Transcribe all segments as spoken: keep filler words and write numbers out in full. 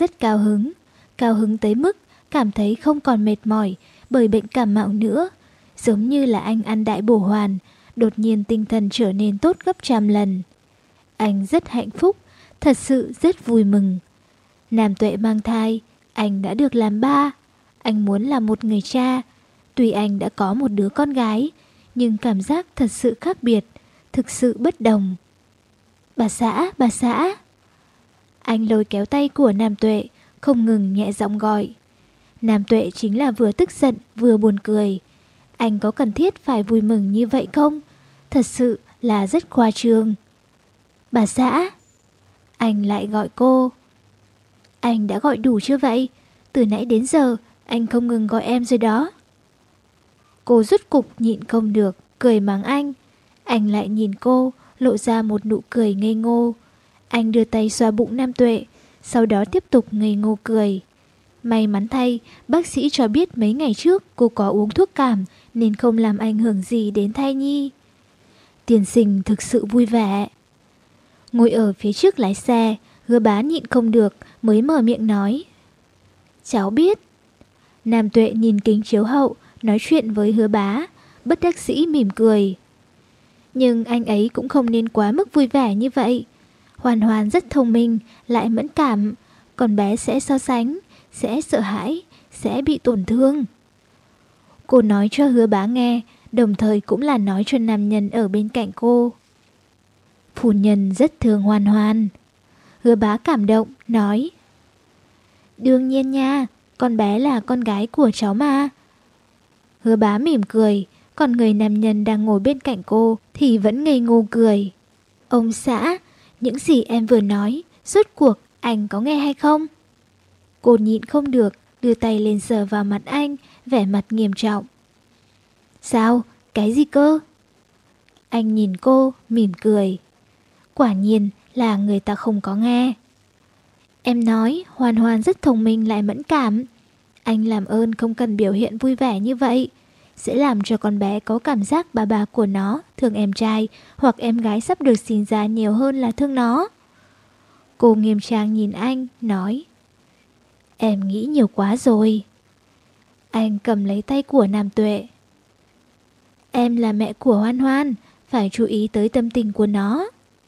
rất cao hứng. Cao hứng tới mức cảm thấy không còn mệt mỏi bởi bệnh cảm mạo nữa. Giống như là anh ăn đại bổ hoàn, đột nhiên tinh thần trở nên tốt gấp trăm lần. Anh rất hạnh phúc, thật sự rất vui mừng. Nam Tuệ mang thai, anh đã được làm ba. Anh muốn là một người cha. Tuy anh đã có một đứa con gái, nhưng cảm giác thật sự khác biệt, thực sự bất đồng. Bà xã, bà xã. Anh lôi kéo tay của Nam Tuệ, không ngừng nhẹ giọng gọi. Nam Tuệ chính là vừa tức giận vừa buồn cười. Anh có cần thiết phải vui mừng như vậy không? Thật sự là rất khoa trương. Bà xã. Anh lại gọi cô. Anh đã gọi đủ chưa vậy? Từ nãy đến giờ anh không ngừng gọi em rồi đó. Cô rốt cục nhịn không được, cười mắng anh. Anh lại nhìn cô, lộ ra một nụ cười ngây ngô. Anh đưa tay xoa bụng Nam Tuệ, sau đó tiếp tục ngây ngô cười. May mắn thay, bác sĩ cho biết mấy ngày trước cô có uống thuốc cảm nên không làm ảnh hưởng gì đến thai nhi. Tiên sinh thực sự vui vẻ. Ngồi ở phía trước lái xe, Hứa Bá nhịn không được mới mở miệng nói. Cháu biết. Nam Tuệ nhìn kính chiếu hậu, nói chuyện với Hứa Bá, bất đắc dĩ mỉm cười. Nhưng anh ấy cũng không nên quá mức vui vẻ như vậy. Hoàn Hoàn rất thông minh, lại mẫn cảm, còn bé sẽ so sánh, sẽ sợ hãi, sẽ bị tổn thương. Cô nói cho Hứa Bá nghe, đồng thời cũng là nói cho nam nhân ở bên cạnh cô. Phu nhân rất thương Hoàn Hoàn. Hứa Bá cảm động, nói. Đương nhiên nha, con bé là con gái của cháu mà. Hứa Bá mỉm cười, còn người nam nhân đang ngồi bên cạnh cô thì vẫn ngây ngô cười. Ông xã, những gì em vừa nói, rốt cuộc anh có nghe hay không? Cô nhịn không được, đưa tay lên sờ vào mặt anh, vẻ mặt nghiêm trọng. Sao? Cái gì cơ? Anh nhìn cô, mỉm cười. Quả nhiên là người ta không có nghe. Em nói Hoàn Hoàn rất thông minh lại mẫn cảm. Anh làm ơn không cần biểu hiện vui vẻ như vậy, sẽ làm cho con bé có cảm giác bà bà của nó thương em trai hoặc em gái sắp được sinh ra nhiều hơn là thương nó. Cô nghiêm trang nhìn anh, nói. Em nghĩ nhiều quá rồi. Anh cầm lấy tay của Nam Tuệ. Em là mẹ của Hoan Hoan, phải chú ý tới tâm tình của nó.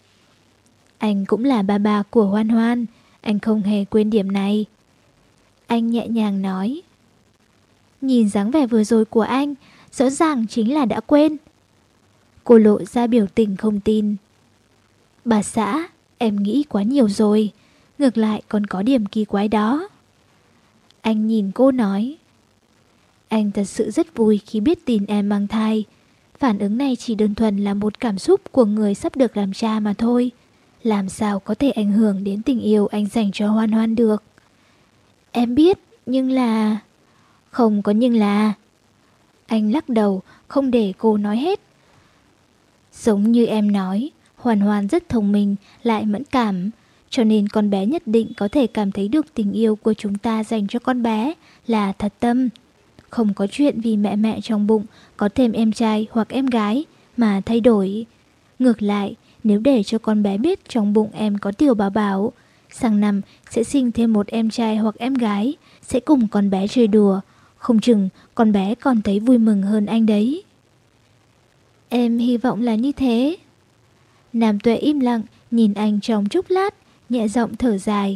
Anh cũng là bà bà của Hoan Hoan, anh không hề quên điểm này. Anh nhẹ nhàng nói. Nhìn dáng vẻ vừa rồi của anh, rõ ràng chính là đã quên. Cô lộ ra biểu tình không tin. Bà xã, em nghĩ quá nhiều rồi, ngược lại còn có điểm kỳ quái đó. Anh nhìn cô nói. Anh thật sự rất vui khi biết tin em mang thai. Phản ứng này chỉ đơn thuần là một cảm xúc của người sắp được làm cha mà thôi. Làm sao có thể ảnh hưởng đến tình yêu anh dành cho Hoan Hoan được. Em biết, nhưng là... Không có nhưng là... Anh lắc đầu, không để cô nói hết. Giống như em nói, Hoàn Hoàn rất thông minh, lại mẫn cảm. Cho nên con bé nhất định có thể cảm thấy được tình yêu của chúng ta dành cho con bé là thật tâm. Không có chuyện vì mẹ mẹ trong bụng có thêm em trai hoặc em gái mà thay đổi. Ngược lại, nếu để cho con bé biết trong bụng em có tiểu bảo bảo, sang năm sẽ sinh thêm một em trai hoặc em gái, sẽ cùng con bé chơi đùa. Không chừng con bé còn thấy vui mừng hơn anh đấy. Em hy vọng là như thế. Nam Tuệ im lặng, nhìn anh trong chốc lát, nhẹ giọng thở dài.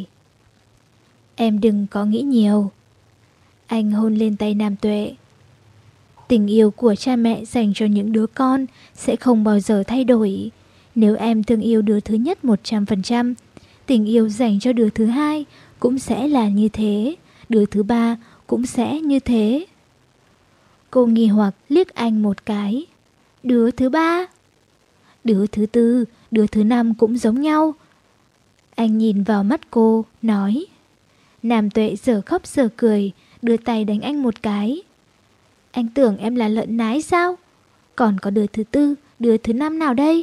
Em đừng có nghĩ nhiều. Anh hôn lên tay Nam Tuệ. Tình yêu của cha mẹ dành cho những đứa con sẽ không bao giờ thay đổi. Nếu em thương yêu đứa thứ nhất một trăm phần trăm, tình yêu dành cho đứa thứ hai cũng sẽ là như thế, đứa thứ ba cũng sẽ như thế. Cô nghi hoặc liếc anh một cái. Đứa thứ ba? Đứa thứ tư, đứa thứ năm cũng giống nhau. Anh nhìn vào mắt cô, nói. Nam Tuệ giờ khóc giờ cười, đưa tay đánh anh một cái. Anh tưởng em là lợn nái sao? Còn có đứa thứ tư, đứa thứ năm nào đây?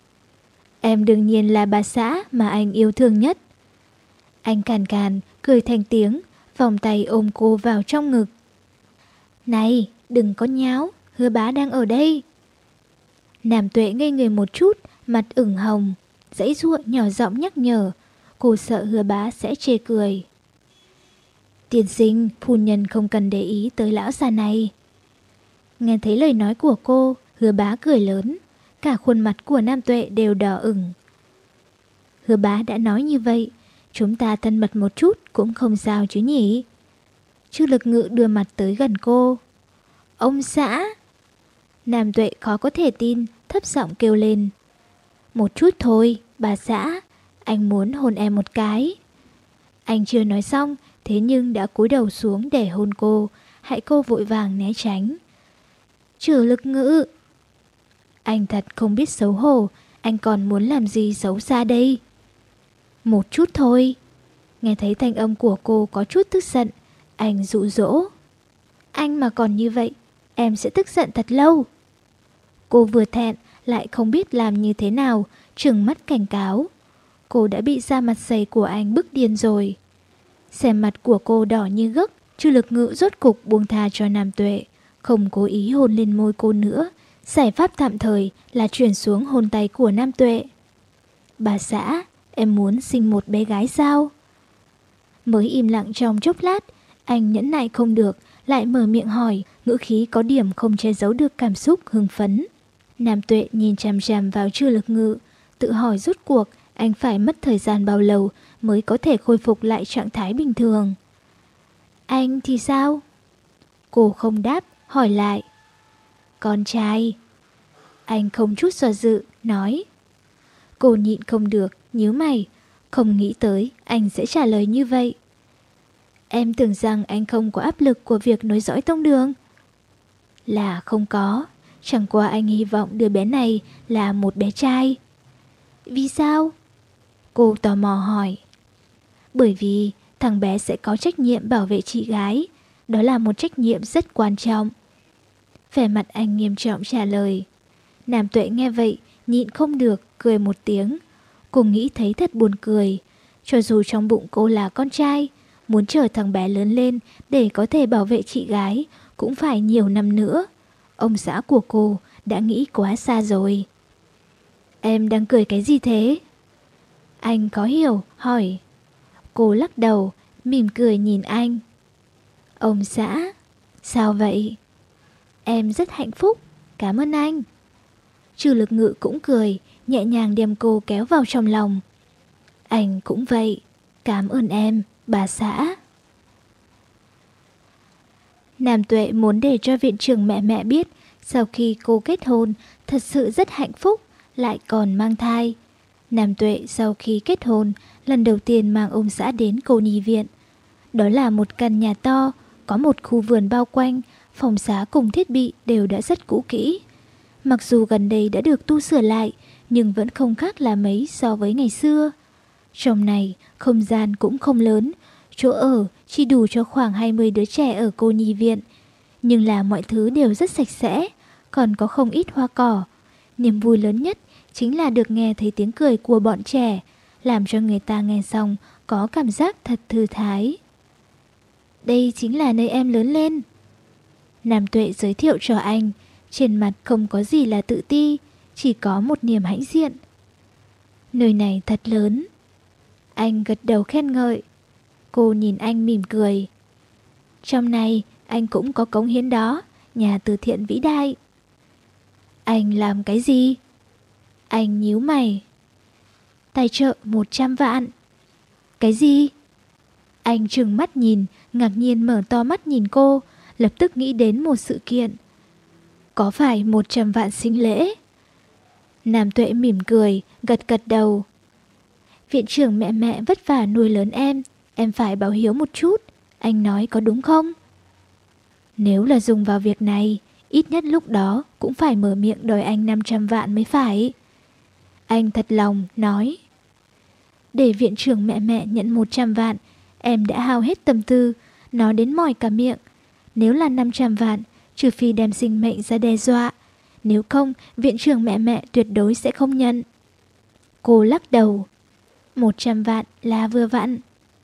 Em đương nhiên là bà xã mà anh yêu thương nhất. Anh càn càn, cười thành tiếng, vòng tay ôm cô vào trong ngực. Này, đừng có nháo, Hứa Bá đang ở đây. Nam Tuệ ngây người một chút, mặt ửng hồng, giãy giụa nhỏ giọng nhắc nhở. Cô sợ Hứa Bá sẽ chê cười. Tiên sinh, phu nhân không cần để ý tới lão già này. Nghe thấy lời nói của cô, Hứa Bá cười lớn. Cả khuôn mặt của Nam Tuệ đều đỏ ửng. Hứa Bá đã nói như vậy, chúng ta thân mật một chút cũng không sao chứ nhỉ? Chu Lực Ngự đưa mặt tới gần cô. Ông xã! Nam Tuệ khó có thể tin, thấp giọng kêu lên. Một chút thôi, bà xã, anh muốn hôn em một cái. Anh chưa nói xong, thế nhưng đã cúi đầu xuống để hôn cô, hại cô vội vàng né tránh. Chu Lực Ngự! Anh thật không biết xấu hổ, anh còn muốn làm gì xấu xa đây? Một chút thôi. Nghe thấy thanh âm của cô có chút tức giận, anh dụ dỗ. Anh mà còn như vậy, em sẽ tức giận thật lâu. Cô vừa thẹn, lại không biết làm như thế nào, trừng mắt cảnh cáo. Cô đã bị da mặt dày của anh bức điên rồi. Xem mặt của cô đỏ như gấc, Chu Lực Ngự rốt cục buông tha cho Nam Tuệ, không cố ý hôn lên môi cô nữa. Giải pháp tạm thời là chuyển xuống hôn tay của Nam Tuệ. Bà xã, em muốn sinh một bé gái sao? Mới im lặng trong chốc lát, anh nhẫn nại không được, lại mở miệng hỏi, ngữ khí có điểm không che giấu được cảm xúc hưng phấn. Nam Tuệ nhìn chằm chằm vào Chu Lực Ngự, tự hỏi rốt cuộc anh phải mất thời gian bao lâu mới có thể khôi phục lại trạng thái bình thường. Anh thì sao? Cô không đáp, hỏi lại. Con trai. Anh không chút do dự, nói. Cô nhịn không được, nhíu mày, không nghĩ tới anh sẽ trả lời như vậy. Em tưởng rằng anh không có áp lực của việc nối dõi tông đường. Là không có, chẳng qua anh hy vọng đứa bé này là một bé trai. Vì sao? Cô tò mò hỏi. Bởi vì thằng bé sẽ có trách nhiệm bảo vệ chị gái, đó là một trách nhiệm rất quan trọng. Vẻ mặt anh nghiêm trọng trả lời. Nam Tuệ nghe vậy, nhịn không được, cười một tiếng. Cô nghĩ thấy thật buồn cười. Cho dù trong bụng cô là con trai, muốn chờ thằng bé lớn lên để có thể bảo vệ chị gái cũng phải nhiều năm nữa. Ông xã của cô đã nghĩ quá xa rồi. Em đang cười cái gì thế? Anh có hiểu, hỏi. Cô lắc đầu, mỉm cười nhìn anh. Ông xã, sao vậy? Em rất hạnh phúc, cảm ơn anh. Chu Lực Ngự cũng cười, nhẹ nhàng đem cô kéo vào trong lòng. Anh cũng vậy, cảm ơn em, bà xã. Nam Tuệ muốn để cho viện trưởng mẹ mẹ biết, sau khi cô kết hôn, thật sự rất hạnh phúc, lại còn mang thai. Nam Tuệ sau khi kết hôn, lần đầu tiên mang ông xã đến cô nhi viện. Đó là một căn nhà to, có một khu vườn bao quanh, phòng xá cùng thiết bị đều đã rất cũ kỹ. Mặc dù gần đây đã được tu sửa lại, nhưng vẫn không khác là mấy so với ngày xưa. Trong này, không gian cũng không lớn, chỗ ở chỉ đủ cho khoảng hai mươi đứa trẻ ở cô nhi viện. Nhưng là mọi thứ đều rất sạch sẽ, còn có không ít hoa cỏ. Niềm vui lớn nhất chính là được nghe thấy tiếng cười của bọn trẻ, làm cho người ta nghe xong có cảm giác thật thư thái. Đây chính là nơi em lớn lên. Nam Tuệ giới thiệu cho anh, trên mặt không có gì là tự ti, chỉ có một niềm hãnh diện. Nơi này thật lớn. Anh gật đầu khen ngợi. Cô nhìn anh mỉm cười. Trong này anh cũng có cống hiến đó, nhà từ thiện vĩ đại. Anh làm cái gì? Anh nhíu mày. Tài trợ một trăm vạn. Cái gì? Anh trừng mắt nhìn, ngạc nhiên mở to mắt nhìn cô, lập tức nghĩ đến một sự kiện. Có phải một trăm vạn sinh lễ? Nam Tuệ mỉm cười, gật gật đầu. Viện trưởng mẹ mẹ vất vả nuôi lớn em, em phải báo hiếu một chút, anh nói có đúng không? Nếu là dùng vào việc này, ít nhất lúc đó cũng phải mở miệng đòi anh năm trăm vạn mới phải. Anh thật lòng nói. Để viện trưởng mẹ mẹ nhận một trăm vạn, em đã hao hết tâm tư, nói đến mỏi cả miệng. Nếu là năm trăm vạn, trừ phi đem sinh mệnh ra đe dọa, nếu không viện trưởng mẹ mẹ tuyệt đối sẽ không nhận. Cô lắc đầu. một trăm vạn là vừa vặn.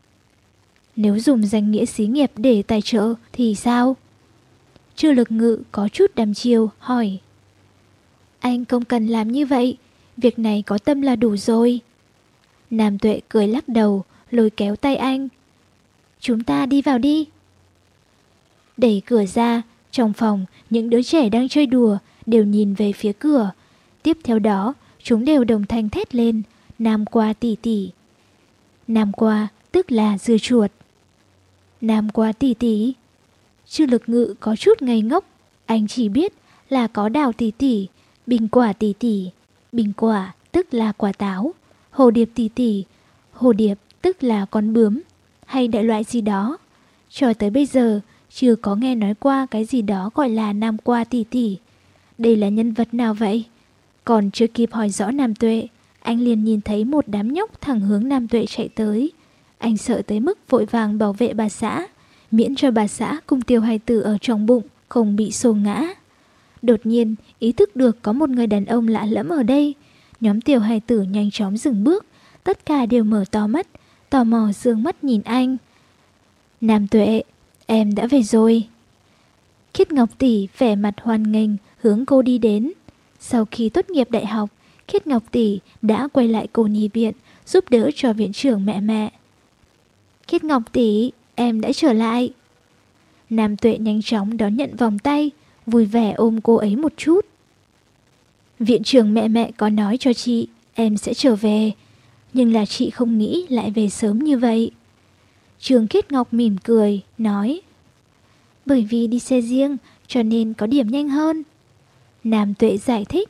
Nếu dùng danh nghĩa xí nghiệp để tài trợ thì sao? Chu Lực Ngự có chút đăm chiêu hỏi. Anh không cần làm như vậy, việc này có tâm là đủ rồi. Nam Tuệ cười lắc đầu, lôi kéo tay anh. chúng ta đi vào đi. Đẩy cửa ra, trong phòng, những đứa trẻ đang chơi đùa đều nhìn về phía cửa. Tiếp theo đó, chúng đều đồng thanh thét lên, Nam Qua tỷ tỷ. Nam Qua tức là dưa chuột. Nam Qua tỷ tỷ. Chư Lực Ngự có chút ngây ngốc, anh chỉ biết là có đào tỷ tỷ, bình quả tỷ tỷ. Bình quả tức là quả táo, hồ điệp tỷ tỷ, hồ điệp tức là con bướm, hay đại loại gì đó. Cho tới bây giờ, chưa có nghe nói qua cái gì đó gọi là Nam Qua tỷ tỷ. Đây là nhân vật nào vậy? Còn chưa kịp hỏi rõ Nam Tuệ, anh liền nhìn thấy một đám nhóc thẳng hướng Nam Tuệ chạy tới. Anh sợ tới mức vội vàng bảo vệ bà xã, miễn cho bà xã cùng Tiểu hài tử ở trong bụng không bị xô ngã. Đột nhiên ý thức được có một người đàn ông lạ lẫm ở đây. Nhóm Tiểu hài tử nhanh chóng dừng bước, tất cả đều mở to mắt, tò mò dương mắt nhìn anh. Nam Tuệ, em đã về rồi. Khiết Ngọc tỷ vẻ mặt hoan nghênh hướng cô đi đến. Sau khi tốt nghiệp đại học, Khiết Ngọc tỷ đã quay lại cô nhi viện giúp đỡ cho viện trưởng mẹ mẹ. Khiết Ngọc tỷ, em đã trở lại. Nam Tuệ nhanh chóng đón nhận vòng tay, vui vẻ ôm cô ấy một chút. Viện trưởng mẹ mẹ có nói cho chị em sẽ trở về, nhưng là chị không nghĩ lại về sớm như vậy. Trường Khiết Ngọc mỉm cười, nói: bởi vì đi xe riêng cho nên có điểm nhanh hơn. Nam Tuệ giải thích: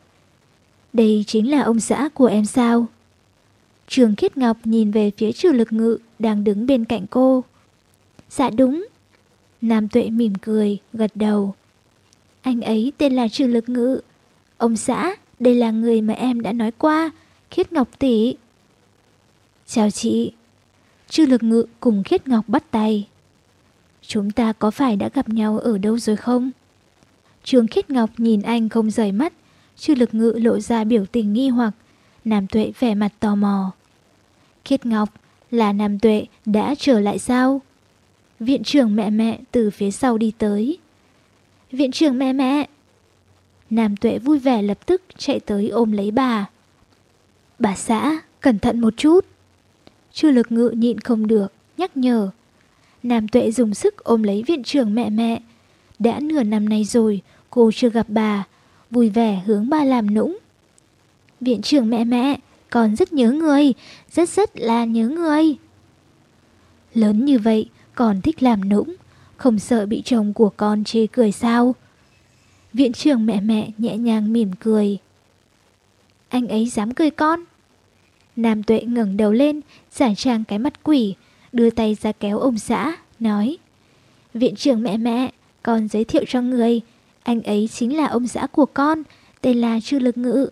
đây chính là ông xã của em sao? Trường Khiết Ngọc nhìn về phía Trừ Lực Ngự đang đứng bên cạnh cô. Dạ đúng. Nam Tuệ mỉm cười, gật đầu. Anh ấy tên là Trừ Lực Ngự. Ông xã, đây là người mà em đã nói qua, Khiết Ngọc tỷ. Chào chị. Trừ Lực Ngự cùng Khiết Ngọc bắt tay. Chúng ta có phải đã gặp nhau ở đâu rồi không? Trường Khiết Ngọc nhìn anh không rời mắt. Trừ Lực Ngự lộ ra biểu tình nghi hoặc. Nam Tuệ vẻ mặt tò mò. Khiết Ngọc, là Nam Tuệ đã trở lại sao? Viện trưởng mẹ mẹ từ phía sau đi tới. Viện trưởng mẹ mẹ. Nam Tuệ vui vẻ lập tức chạy tới ôm lấy bà. Bà xã, cẩn thận một chút. Trừ Lực Ngự nhịn không được, nhắc nhở. Nam Tuệ dùng sức ôm lấy viện trưởng mẹ mẹ. Đã nửa năm nay rồi, cô chưa gặp bà. Vui vẻ hướng bà làm nũng. Viện trưởng mẹ mẹ, con rất nhớ người, rất rất là nhớ người. Lớn như vậy, còn thích làm nũng, không sợ bị chồng của con chê cười sao? Viện trưởng mẹ mẹ nhẹ nhàng mỉm cười. Anh ấy dám cười con? Nam Tuệ ngẩng đầu lên, giả trang cái mặt quỷ, đưa tay ra kéo ông xã, nói: Viện trưởng mẹ mẹ, con giới thiệu cho người, anh ấy chính là ông xã của con, tên là Trừ Lực Ngự.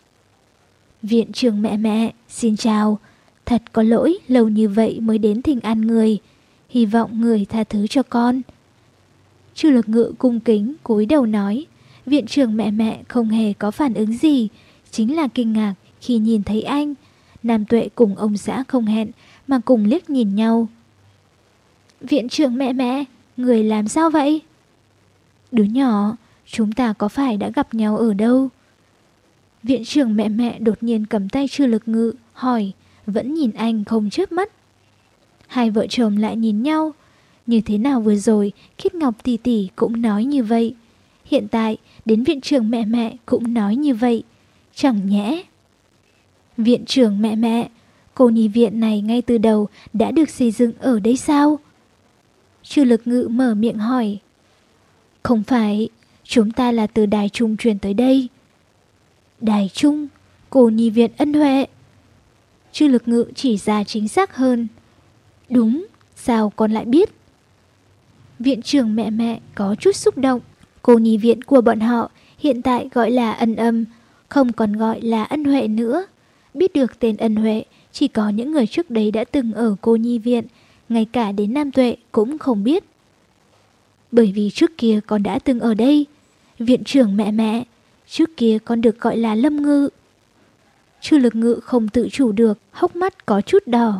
Viện trưởng mẹ mẹ, xin chào. Thật có lỗi lâu như vậy mới đến thỉnh an người, hy vọng người tha thứ cho con. Trừ Lực Ngự cung kính cúi đầu nói. Viện trưởng mẹ mẹ không hề có phản ứng gì, chính là kinh ngạc khi nhìn thấy anh. Nam Tuệ cùng ông xã không hẹn mà cùng liếc nhìn nhau. Viện trưởng mẹ mẹ, người làm sao vậy? Đứa nhỏ, chúng ta có phải đã gặp nhau ở đâu? Viện trưởng mẹ mẹ đột nhiên cầm tay Trừ Lực Ngự, hỏi, vẫn nhìn anh không chớp mắt. Hai vợ chồng lại nhìn nhau. Như thế nào vừa rồi, Khiết Ngọc tỷ tỷ cũng nói như vậy. Hiện tại, đến viện trưởng mẹ mẹ cũng nói như vậy. Chẳng nhẽ. Viện trưởng mẹ mẹ, cô nhi viện này ngay từ đầu đã được xây dựng ở đây sao? Trừ Lực Ngự mở miệng hỏi. Không phải, chúng ta là từ Đài Trung truyền tới đây. Đài Trung, cô nhi viện Ân Huệ. Trừ Lực Ngự chỉ ra chính xác hơn. Đúng, sao con lại biết? Viện trưởng mẹ mẹ có chút xúc động. Cô nhi viện của bọn họ hiện tại gọi là Ân Âm, không còn gọi là Ân Huệ nữa. Biết được tên Ân Huệ chỉ có những người trước đây đã từng ở cô nhi viện, ngay cả đến Nam Tuệ cũng không biết. Bởi vì trước kia con đã từng ở đây. Viện trưởng mẹ mẹ, trước kia con được gọi là Lâm Ngự. Trừ Lực Ngự không tự chủ được, hốc mắt có chút đỏ.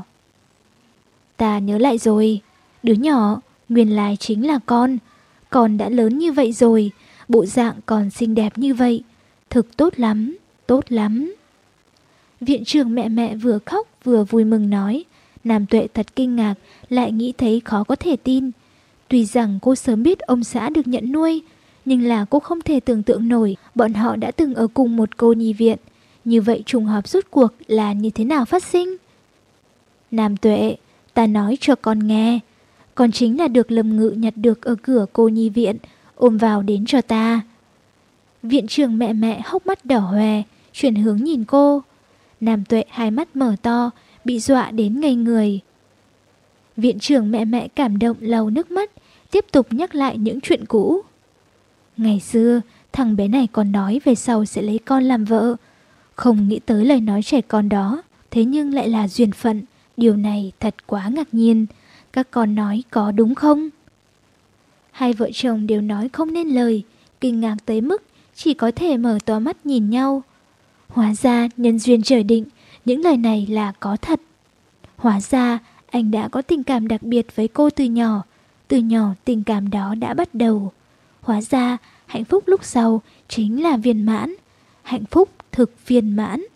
Ta nhớ lại rồi, đứa nhỏ, nguyên lai chính là con. Con đã lớn như vậy rồi, bộ dạng còn xinh đẹp như vậy. Thực tốt lắm, tốt lắm. Viện trưởng mẹ mẹ vừa khóc vừa vui mừng nói. Nam Tuệ thật kinh ngạc, lại nghĩ thấy khó có thể tin. Tuy rằng cô sớm biết ông xã được nhận nuôi, nhưng là cô không thể tưởng tượng nổi bọn họ đã từng ở cùng một cô nhi viện. Như vậy trùng hợp rốt cuộc là như thế nào phát sinh? Nam Tuệ, ta nói cho con nghe. Con chính là được Lâm Ngự nhặt được ở cửa cô nhi viện, ôm vào đến cho ta. Viện trưởng mẹ mẹ hốc mắt đỏ hoe, chuyển hướng nhìn cô. Nam Tuệ hai mắt mở to, bị dọa đến ngây người. Viện trưởng mẹ mẹ cảm động lau nước mắt, tiếp tục nhắc lại những chuyện cũ. Ngày xưa, thằng bé này còn nói về sau sẽ lấy con làm vợ. Không nghĩ tới lời nói trẻ con đó, thế nhưng lại là duyên phận. Điều này thật quá ngạc nhiên. Các con nói có đúng không? Hai vợ chồng đều nói không nên lời, kinh ngạc tới mức chỉ có thể mở to mắt nhìn nhau. Hóa ra nhân duyên trời định, những lời này là có thật. Hóa ra anh đã có tình cảm đặc biệt với cô từ nhỏ. Từ nhỏ tình cảm đó đã bắt đầu. Hóa ra hạnh phúc lúc sau chính là viên mãn. Hạnh phúc thực viên mãn.